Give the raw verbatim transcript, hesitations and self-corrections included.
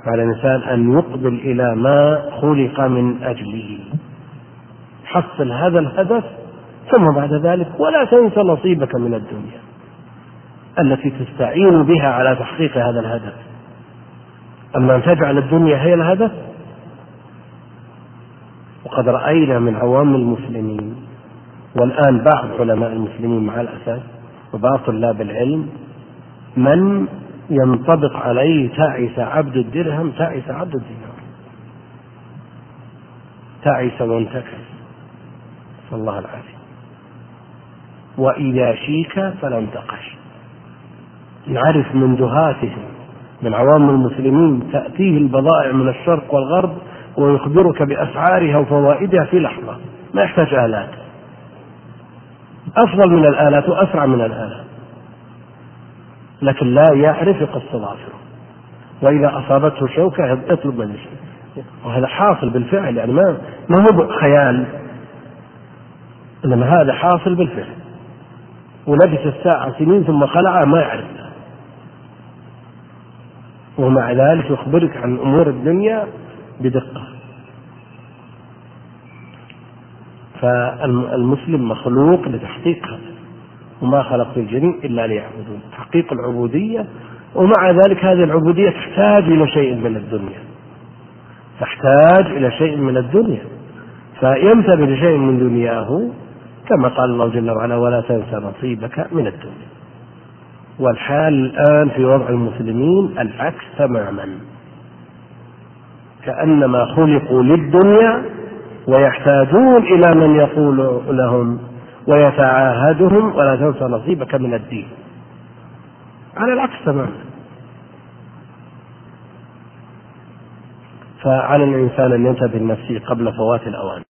على الإنسان أن يقبل إلى ما خلق من أجله، حصل هذا الهدف، ثم بعد ذلك ولا تنس نصيبك من الدنيا التي تستعين بها على تحقيق هذا الهدف. أما أن تجعل الدنيا هي الهدف، وقد رأينا من عوام المسلمين والآن بعض علماء المسلمين مع الأسف وبعض طلاب العلم من ينطبق عليه تعس عبد الدرهم تعس عبد الدينار، تعس وانتكس، صلى الله العافية. وإذا شيك فلا انتقش. نعرف من دهاتهم من عوام المسلمين تأتيه البضائع من الشرق والغرب ويخبرك بأسعارها وفوائدها في لحظة، ما يحتاج آلات، أفضل من الآلات وأسرع من الآلات، لكن لا يعرف يقص ظافره، وإذا أصابته شوكة يطلب من شيء. وهذا حاصل بالفعل، يعني ما ما هو خيال، إنما هذا حاصل بالفعل. ولبس الساعة سنين ثم خلعها ما يعرفها، ومع ذلك يخبرك عن أمور الدنيا بدقة. فالمسلم مخلوق لتحقيق هذا، وما خلقت الجن إلا ليعبدون، تحقيق العبودية. ومع ذلك هذه العبودية تحتاج إلى شيء من الدنيا، تحتاج إلى شيء من الدنيا، فينتبه لشيء من دنياه كما قال الله جل وعلا: ولا تنس نصيبك من الدنيا. والحال الآن في وضع المسلمين العكس تماما، كأنما خلقوا للدنيا ويحتاجون إلى من يقول لهم ويتعاهدهم: ولا تنس نصيبك من الدين. على العكس تماما. فعلى الإنسان أن ينتبه لنفسه قبل فوات الأوان.